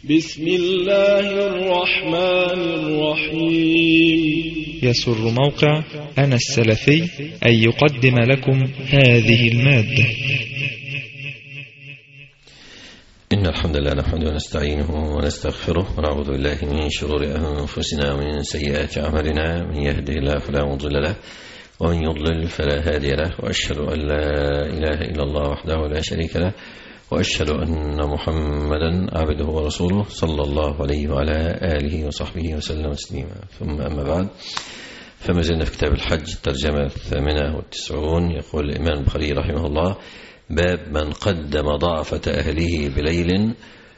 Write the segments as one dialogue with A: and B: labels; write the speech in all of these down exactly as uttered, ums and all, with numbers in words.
A: بسم الله الرحمن الرحيم.
B: يسر موقع أنا السلفي أن يقدم لكم هذه المادة.
C: إن الحمد لله نحمده ونستعينه ونستغفره ونعوذ بالله من شرور أنفسنا ومن سيئات أعمالنا، من يهده الله فلا مضل له ومن يضلل فلا هادي له، وأشهد أن لا إله إلا الله وحده لا شريك له، وأشهد أن محمدا عبده ورسوله صلى الله عليه وعلى آله وصحبه وسلم تسليما. ثم أما بعد، فما زلنا في كتاب الحج الترجمة الثامنة والتسعون. يقول الإمام البخاري رحمه الله: باب من قدم ضعفة أهله بليل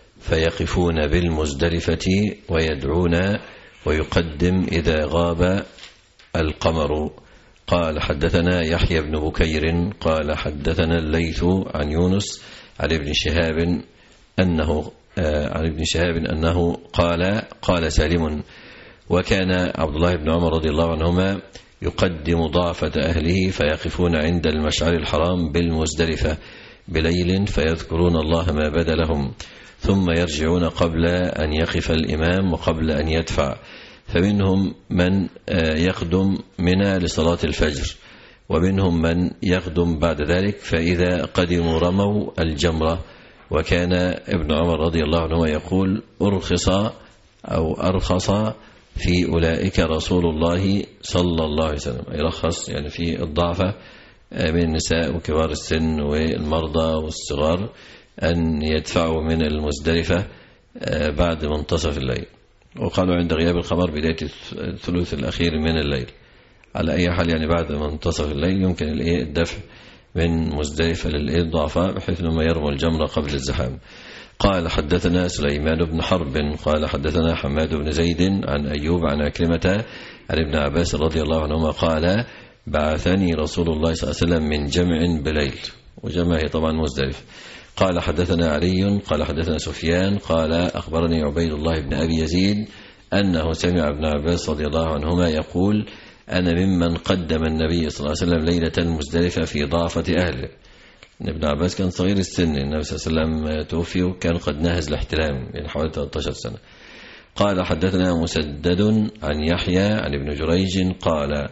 C: فيقفون بالمزدلفة ويدعون ويقدم إذا غاب القمر. قال حدثنا يحيى بن بكير قال حدثنا الليث عن يونس عن ابن شهاب أنه عن ابن شهاب أنه قال قال سالم: وكان عبد الله بن عمر رضي الله عنهما يقدم ضعفة أهله فيقفون عند المشعر الحرام بالمزدلفة بليل فيذكرون الله ما بدا لهم، ثم يرجعون قبل أن يقف الإمام وقبل أن يدفع، فمنهم من يقدم منى لصلاة الفجر، ومنهم من يقدم بعد ذلك، فإذا قدموا رموا الجمرة. وكان ابن عمر رضي الله عنه يقول: أرخص أو أرخص في أولئك رسول الله صلى الله عليه وسلم، أي رخص يعني في الضعفة من النساء وكبار السن والمرضى والصغار أن يدفعوا من المزدلفة بعد منتصف الليل، وقالوا عند غياب القمر بداية الثلث الأخير من الليل. على أي حال يعني بعد منتصف الليل يمكن الدفع من مزدلفة للضعفاء بحيث أنهم يرموا الجمرة قبل الزحام. قال حدثنا سليمان بن حرب قال حدثنا حماد بن زيد عن أيوب عن عكرمة عن ابن عباس رضي الله عنهما قال: بعثني رسول الله صلى الله عليه وسلم من جمع بليل، وجمع هي طبعا مزدلف. قال حدثنا علي قال حدثنا سفيان قال أخبرني عبيد الله بن أبي يزيد أنه سمع ابن عباس رضي الله عنهما يقول: أنا ممن قدم النبي صلى الله عليه وسلم ليلة مزدلفة في ضعفة أهله. ابن عباس كان صغير السن، النبي صلى الله عليه وسلم توفي وكان قد ناهز الاحتلام يعني حوالي ثلاثة عشر سنة. قال حدثنا مسدد عن يحيى عن ابن جريج قال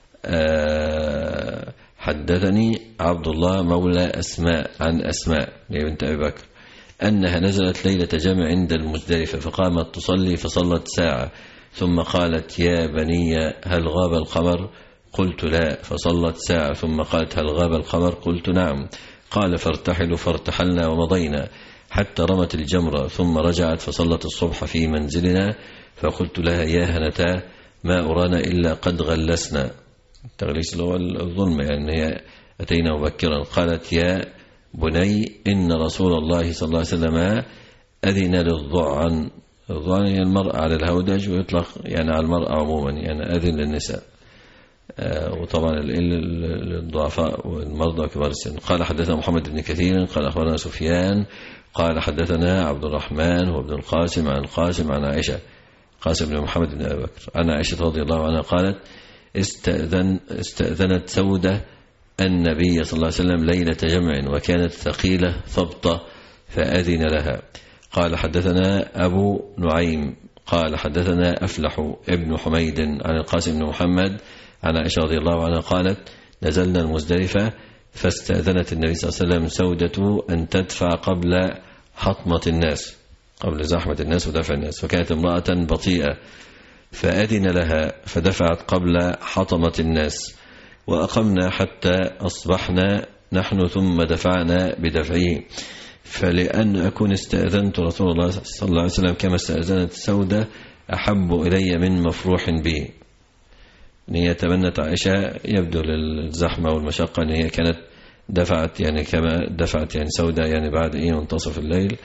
C: أه حدثني عبد الله مولى أسماء عن أسماء بنت أبي بكر أنها نزلت ليلة جمع عند المزدلفة، فقامت تصلي فصلت ساعة، ثم قالت: يا بني هل غاب القمر؟ قلت: لا. فصلت ساعة، ثم قالت: هل غاب القمر؟ قلت: نعم. قال: فارتحلوا، فارتحلنا ومضينا حتى رمت الجمرة، ثم رجعت فصلت الصبح في منزلنا، فقلت لها: يا هنتا ما أرانا إلا قد غلسنا. التغليس اللي هو الظلم، يعني هي أتينا مبكرا. قالت: يا بني إن رسول الله صلى الله عليه وسلم أذن للضعن. الضعن هي المرأة على الهودج، ويطلق يعني على المرأة عموما، يعني أذن للنساء، آه وطبعا الضعفاء والمرضى وكبار السن. قال حدثنا محمد بن كثير قال أخبرنا سفيان قال حدثنا عبد الرحمن وابن القاسم عن القاسم عن عائشة، قاسم بن محمد بن أبي بكر، عن عائشة رضي الله عنها قالت: استأذن استأذنت سودة النبي صلى الله عليه وسلم ليلة جمع، وكانت ثقيلة ثبطة فأذن لها. قال حدثنا أبو نعيم قال حدثنا أفلح ابن حميد عن القاسم بن محمد عن عائشة رضي الله عنها قالت: نزلنا المزدلفة فاستأذنت النبي صلى الله عليه وسلم سودة أن تدفع قبل حطمة الناس، قبل زحمة الناس ودفع الناس، فكانت امرأة بطيئة فأذن لها فدفعت قبل حطمة الناس، وأقمنا حتى أصبحنا نحن ثم دفعنا بدفعه، فلأن أكون استأذنت رسول الله صلى الله عليه وسلم كما استأذنت سودة أحب إلي من مفروح به. هي تمنت عائشة يبدو للزحمة والمشقة أن هي كانت دفعت يعني كما دفعت يعني سودة يعني بعد إيه منتصف الليل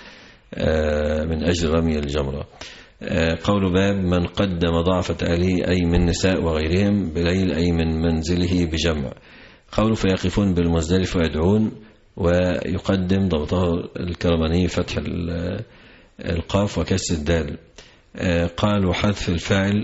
C: من أجل رمي الجمرة. قول باب من قدم ضعفة أهله أي من نساء وغيرهم بليل أي من منزله بجمع. قول فيقفون بالمزدلف ويدعون، ويقدم ضبطه الكرماني فتح القاف وكسر الدال. قالوا حذف الفاعل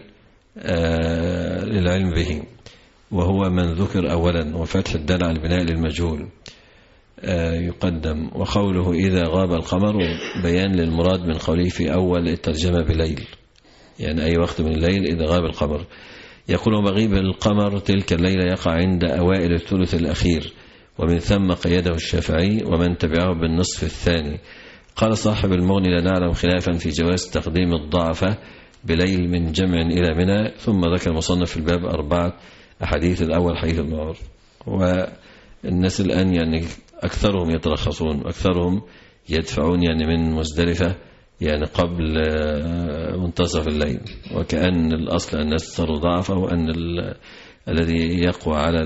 C: للعلم به، وهو من ذكر أولا، وفتح الدال على البناء للمجهول. يقدم. وقوله إذا غاب القمر بيان للمراد من قوله في أول الترجمة بليل، يعني أي وقت من الليل إذا غاب القمر. يقول مغيب القمر تلك الليلة يقع عند أوائل الثلث الأخير، ومن ثم قيده الشافعي ومن تبعه بالنصف الثاني. قال صاحب المغني لا نعلم خلافا في جواز تقديم الضعفة بليل من جمع إلى منى. ثم ذكر المصنف في الباب أربعة أحاديث. الأول حديث ابن عمر. والناس الآن يعني أكثرهم يترخصون، أكثرهم يدفعون يعني من مزدلفة يعني قبل منتصف الليل، وكأن الأصل أن الناس تصر ضعفة، وأن الذي يقوى على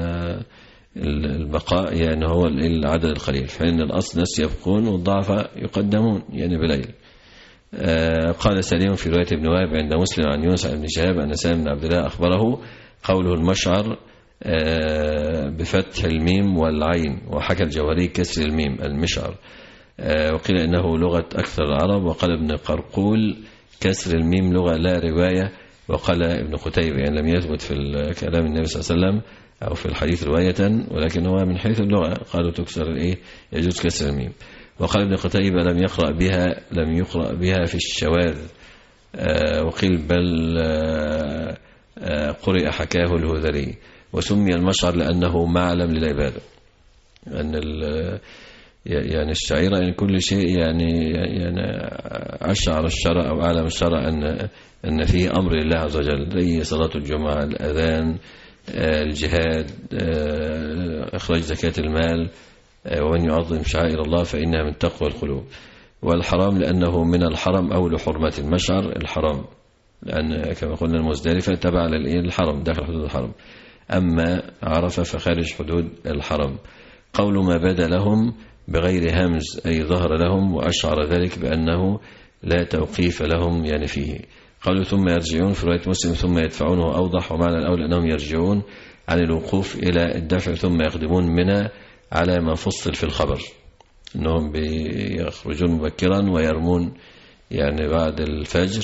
C: البقاء يعني هو العدد القليل، فإن الأصل ناس يبقون والضعفة يقدمون يعني بليل. قال سليم في رواية ابن وهب عند مسلم عن يونس بن شهاب أن سالم بن عبد الله أخبره قوله المشعر بفتح الميم والعين، وحكى الجوهري كسر الميم المشعر، وقيل إنه لغة أكثر العرب. وقال ابن قرقول كسر الميم لغة لا رواية. وقال ابن قتيبة يعني لم يثبت في كلام النبي صلى الله عليه وسلم أو في الحديث رواية، ولكن هو من حيث اللغة قالوا تكسر الإيه يجوز كسر الميم. وقال ابن قتيبة لم يقرأ بها لم يقرأ بها في الشواذ. وقيل بل قرئ حكاه الهذلي. وسمي المشعر لأنه معلم للعبادة، أن يعني الشعيرة يعني كل شيء يعني يعني أشعر الشرع أو أعلم الشرع أن أن فيه أمر لله عز وجل، زي صلاة الجمعة، الأذان، الجهاد، إخراج زكاة المال، ومن يعظم شعائر الله فإنها من تقوى القلوب. والحرام لأنه من الحرم أو لحرمة المشعر الحرام، لأن كما قلنا المزدلفة تبع للحرم داخل حدود الحرم، أما عرفة فخارج حدود الحرم. قول ما بدا لهم بغير همز أي ظهر لهم، وأشعر ذلك بأنه لا توقيف لهم يعني فيه. قالوا ثم يرجعون في رواية مسلم ثم يدفعونه أوضح، ومعنى الأول أنهم يرجعون عن الوقوف إلى الدفع ثم يقدمون منها على ما فصل في الخبر، أنهم بيخرجون مبكرا ويرمون يعني بعد الفجر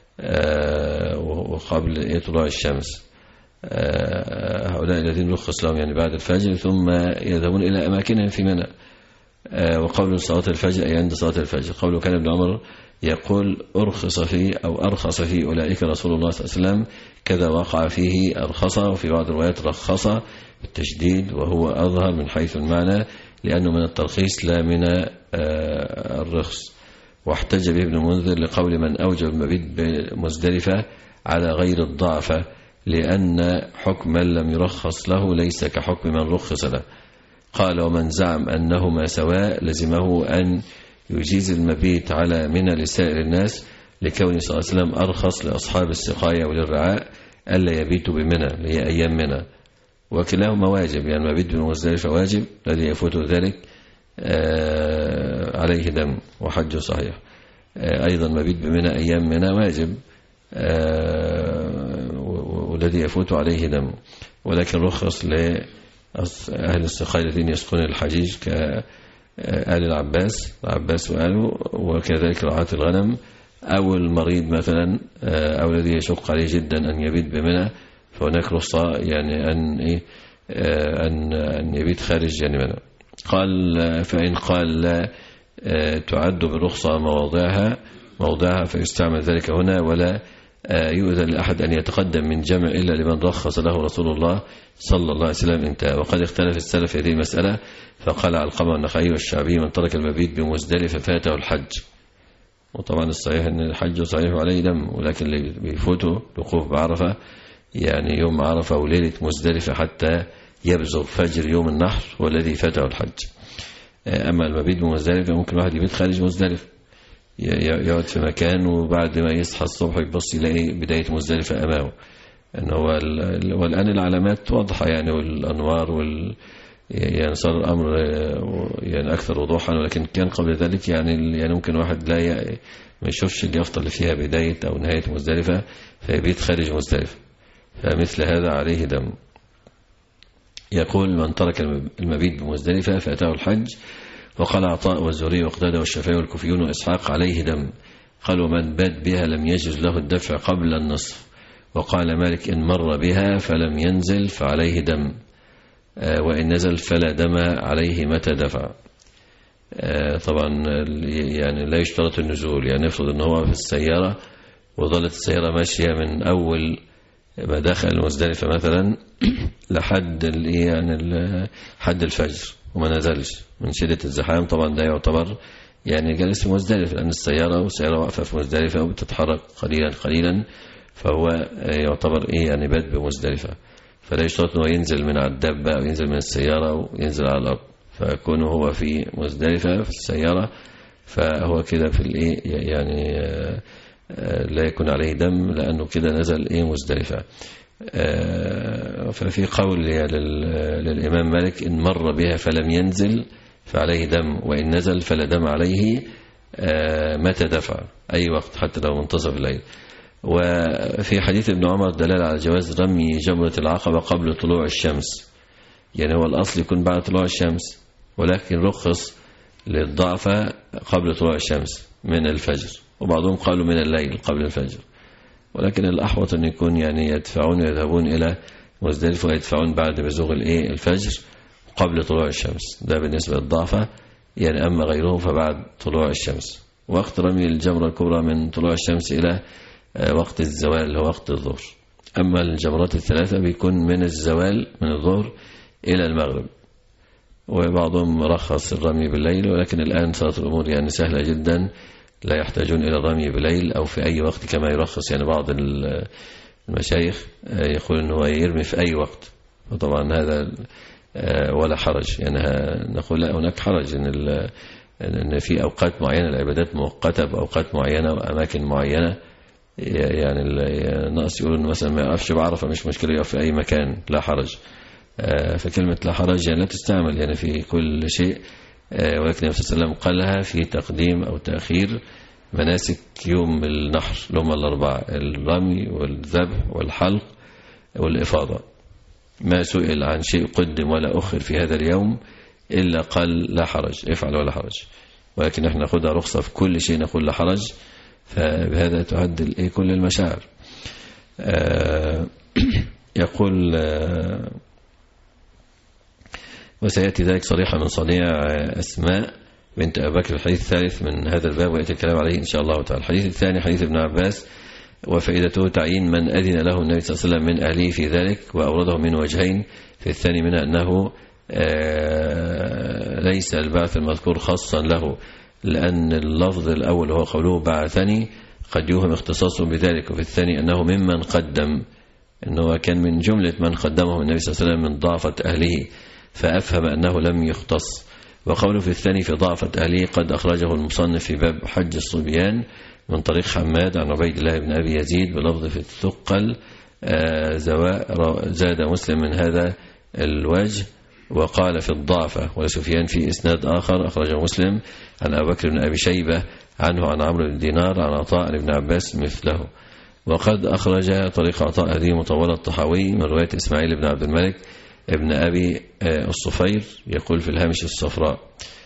C: وقبل طلوع الشمس. هؤلاء الذين رخص لهم يعني بعد الفجر ثم يذهبون إلى أماكنهم في منى. وقول صلاة الفجر أي عند صلاة الفجر. قوله كان ابن عمر يقول أرخص فيه أو أرخص فيه أولئك رسول الله صلى الله عليه وسلم، كذا وقع فيه أرخص، وفي بعض الروايات رخص بالتشديد، وهو أظهر من حيث المعنى لأنه من الترخيص لا من الرخص. واحتج به ابن منذر لقول من أوجب المبيت بمزدلفة على غير الضعفة، لأن حكم من لم يرخص له ليس كحكم من رخص له. قال ومن زعم أنهما سواء لزمه أن يجيز المبيت على منى لسائر الناس، لكون صلى الله عليه وسلم أرخص لأصحاب السقاية وللرعاء ألا يبيتوا بمنى لهي أيام منى، وكلاهما واجب، يعني المبيت بمزدلفة واجب، الذي يفوت ذلك عليه دم وحجه صحيح. أيضا المبيت بمنى أيام منى واجب، والذي يفوت عليه دم، ولكن رخص لأهل السقاية الذين يسقون الحجيج كآل العباس العباس وآله، وكذلك رعاة الغنم، أو المريض مثلا، أو الذي يشق عليه جدا أن يبيت بمنى، فهناك رخصة يعني أن إيه أن أن يبيت خارج يعني منى. قال فإن قال لا تعد بالرخصة مواضعها موضعها فيستعمل ذلك هنا، ولا يؤذن لأحد أن يتقدم من جمع إلا لمن رخص له رسول الله صلى الله عليه وسلم. انتهى. وقد اختلف السلف في هذه المسألة، فقال علقمة والنخعي والشعبي من ترك المبيت بمزدلفة فاته الحج. وطبعا الصحيح أن الحج صحيح عليه دم، ولكن اللي بيفوته الوقوف بعرفة يعني يوم عرفة وليلة مزدلفة حتى يبزغ فجر يوم النحر والذي فاته الحج. أما المبيت بمزدلفة ممكن واحد يبيت خارج مزدلفة، يقعد في مكان وبعد ما يصحى الصبح يبص يلاقي بداية مزدلفة أمامه. أنه والآن العلامات واضحة يعني، والأنوار وال يعني صار الأمر يعني أكثر وضوحا، ولكن كان قبل ذلك يعني يعني ممكن واحد لا ي... ما يشوفش اليافطة اللي فيها بداية أو نهاية مزدلفة فيبيت خارج مزدلفة، فمثل هذا عليه دم. يقول من ترك المبيت بمزدلفة فأتاه الحج. وقال عطاء والزهري وقتادة والشافعي والكوفيون وإسحاق عليه دم. قالوا من بات بها لم يجوز له الدفع قبل النصف. وقال مالك إن مر بها فلم ينزل فعليه دم. وإن نزل فلا دم عليه متى دفع. طبعا يعني لا يشترط النزول، يعني نفرض ان هو في السيارة وظلت السيارة ماشية من أول ما دخل مزدلفة مثلا لحد يعني حد الفجر وما نزلش من شدة الزحام، طبعا ده يعتبر يعني جالس في مزدلفة، لأن السيارة والسيارة واقفة في مزدلفة وبتتحرك قليلا قليلا، فهو يعتبر إيه يعني بات بمزدلفة، فلا يشترط أنه ينزل من على الدابة أو ينزل من السيارة وينزل على الأرض، فكونه هو في مزدلفة في السيارة فهو كده في الإيه يعني لا يكون عليه دم لأنه كده نزل إيه مزدلفة. ففي قول للإمام مالك إن مر بها فلم ينزل فعليه دم، وإن نزل فلا دم عليه متى دفع، أي وقت حتى لو منتصف الليل. وفي حديث ابن عمر دلالة على جواز رمي جمرة العقبة قبل طلوع الشمس، يعني هو الأصل يكون بعد طلوع الشمس، ولكن رخص للضعفة قبل طلوع الشمس من الفجر، وبعضهم قالوا من الليل قبل الفجر، ولكن الأحوط أن يكون يعني يدفعون ويذهبون إلى مزدلفة ويدفعون بعد بزوغ الإيه الفجر قبل طلوع الشمس، ده بالنسبة للضعفة يعني. أما غيره فبعد طلوع الشمس. وقت رمي الجمرة الكبرى من طلوع الشمس إلى وقت الزوال اللي هو وقت الظهر. أما الجمرات الثلاثة بيكون من الزوال من الظهر إلى المغرب، وبعضهم رخص الرمي بالليل، ولكن الآن صارت الأمور يعني سهلة جدا، لا يحتاجون إلى الرمي بالليل أو في أي وقت كما يرخص يعني بعض المشايخ يقول أنه يرمي في أي وقت، وطبعا هذا ولا حرج، يعني نقول لا هناك حرج إن, إن في أوقات معينة العبادات مؤقتة بأوقات معينة وأماكن معينة، يعني الناس يقولون مثلا ما يقفش بعرفة مش مشكلة يقف في أي مكان لا حرج. فكلمة لا حرج يعني لا تستعمل يعني في كل شيء، ولكن النبي صلى الله عليه وسلم قالها في تقديم أو تأخير مناسك يوم النحر اللي هم الأربعة: الرمي والذبح والحلق والإفاضة. ما سئل عن شيء قدم ولا أخر في هذا اليوم إلا قال لا حرج، افعل ولا حرج، ولكن احنا ناخدها رخصة في كل شيء نقول لا حرج، فبهذا تعدل إيه كل المشاعر. آه يقول آه وسيأتي ذلك صريحا من صنيع أسماء بنت أبي بكر. الحديث الثالث من هذا الباب ويأتي الكلام عليه إن شاء الله تعالى. الحديث الثاني حديث ابن عباس، وفائدته تعيين من أذن له النبي صلى الله عليه وسلم من أهله في ذلك، وأورده من وجهين. في الثاني منها أنه ليس البعث المذكور خاصا له، لأن اللفظ الأول هو قوله بعثني قد يوهم اختصاصه بذلك، وفي الثاني أنه ممن قدم، أنه كان من جملة من قدمه النبي صلى الله عليه وسلم من ضعفة أهله، فأفهم أنه لم يختص. وقوله في الثاني في ضعفة أهله قد أخرجه المصنف في باب حج الصبيان من طريق حماد عن عبيد الله بن أبي يزيد بلفظ في الثقل زاد مسلم من هذا الوجه، وقال في الضعفة. ولسفيان في إسناد آخر أخرجه مسلم عن أبي بكر بن أبي شيبة عنه عن عمرو بن دينار عن عطاء عن ابن عباس مثله. وقد أخرج طريق عطاء هذه مطولة الطحاوي من رواية إسماعيل بن عبد الملك ابن أبي الصفير يقول في الهامش الصفراء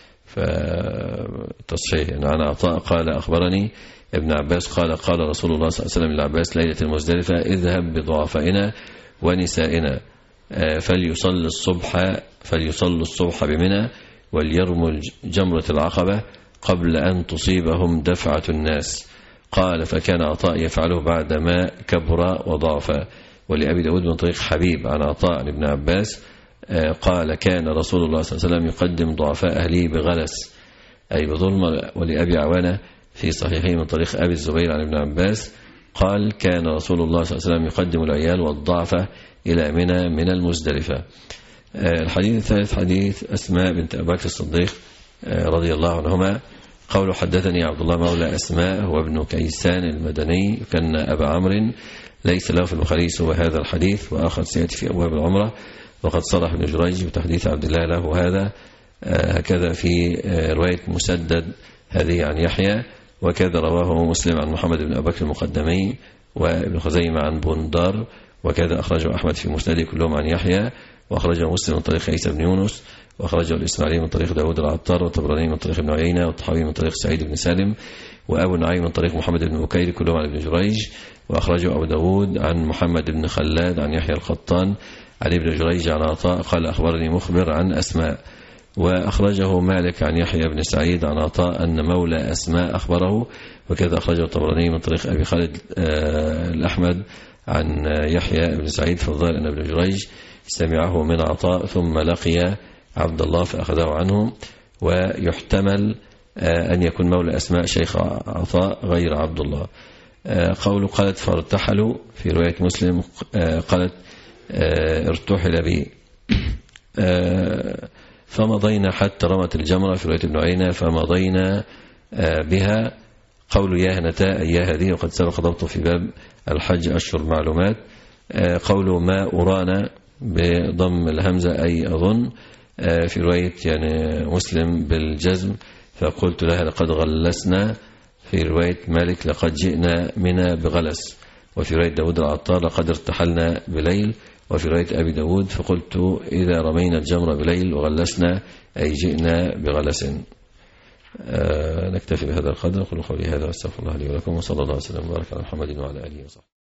C: فتصحيح يعني عن عطاء قال أخبرني ابن عباس قال قال رسول الله صلى الله عليه وسلم لعباس ليلة المزدلفة اذهب بضعفائنا ونسائنا فليصل الصبح فليصل الصبح بمنى وليرموا جمرة العقبة قبل أن تصيبهم دفعة الناس. قال فكان عطاء يفعله بعدما كبر وضعف. ولأبي داود من طريق حبيب عن عطاء عن ابن عباس قال كان رسول الله صلى الله عليه وسلم يقدم ضعفاء أهله بغلس أي بظلم. ولأبي عوانة في صحيحه من طريق أبي الزبير عن ابن عباس قال كان رسول الله صلى الله عليه وسلم يقدم العيال والضعفة إلى منى من المزدلفة. الحديث الثالث حديث أسماء بنت أبي بكر الصديق رضي الله عنهما قوله حدثني عبد الله مولى أسماء هو ابن كيسان المدني كان أبا عمرو ليس له في البخاري سوى هذا الحديث وآخر سيأتي في أبواب العمرة. وقد صرح ابن جريج بتحديث عبد الله له هذا هكذا في رواية مسدد هذه عن يحيى، وكذا رواه مسلم عن محمد بن أبي بكر المقدمي وابن خزيمة عن بندار، وكذا أخرجه أحمد في مسنده كلهم عن يحيى، وأخرجه مسلم من طريق عيسى بن يونس، وأخرجه الإسماعيلي من طريق داود العطار، والطبراني من طريق ابن عيينة، والطحاوي من طريق سعيد بن سالم، وأبو نعيم من طريق محمد بن بكير كلهم عن ابن جريج، وأخرجه أبو داود عن محمد بن خلاد عن يحيى القطان عن ابن جريج عن عطاء قال أخبرني مخبر عن أسماء. وأخرجه مالك عن يحيى بن سعيد عن عطاء أن مولى أسماء أخبره، وكذا أخرجه الطبراني من طريق أبي خالد الأحمد عن يحيى بن سعيد في الظاهر أن ابن جريج سمعه من عطاء ثم لقي عبد الله فأخذه عنه. ويحتمل أن يكون مولى أسماء شيخ عطاء غير عبد الله. قوله قالت فارتحلوا في رواية مسلم قالت ارتحل بي فمضينا حتى رمت الجمرة في رواية ابن عيينة فمضينا بها. قول يا هنتاء يا هذه، وقد سبق ضبطه في باب الحج أشهر معلومات. قوله ما أرانا بضم الهمزة أي أظن، في رواية يعني مسلم بالجزم فقلت لها لقد غلسنا، في رواية مالك لقد جئنا منا بغلس، وفي رواية داود العطار لقد ارتحلنا بليل، وفي رواية أبي داود فقلت إذا رمينا الجمر بليل وغلسنا أي جئنا بغلس. آه نكتفي بهذا القدر. أقول قولي هذا واستغفر الله لي ولكم، وصلى الله وسلم وبارك على محمد وعلى آله وصحبه.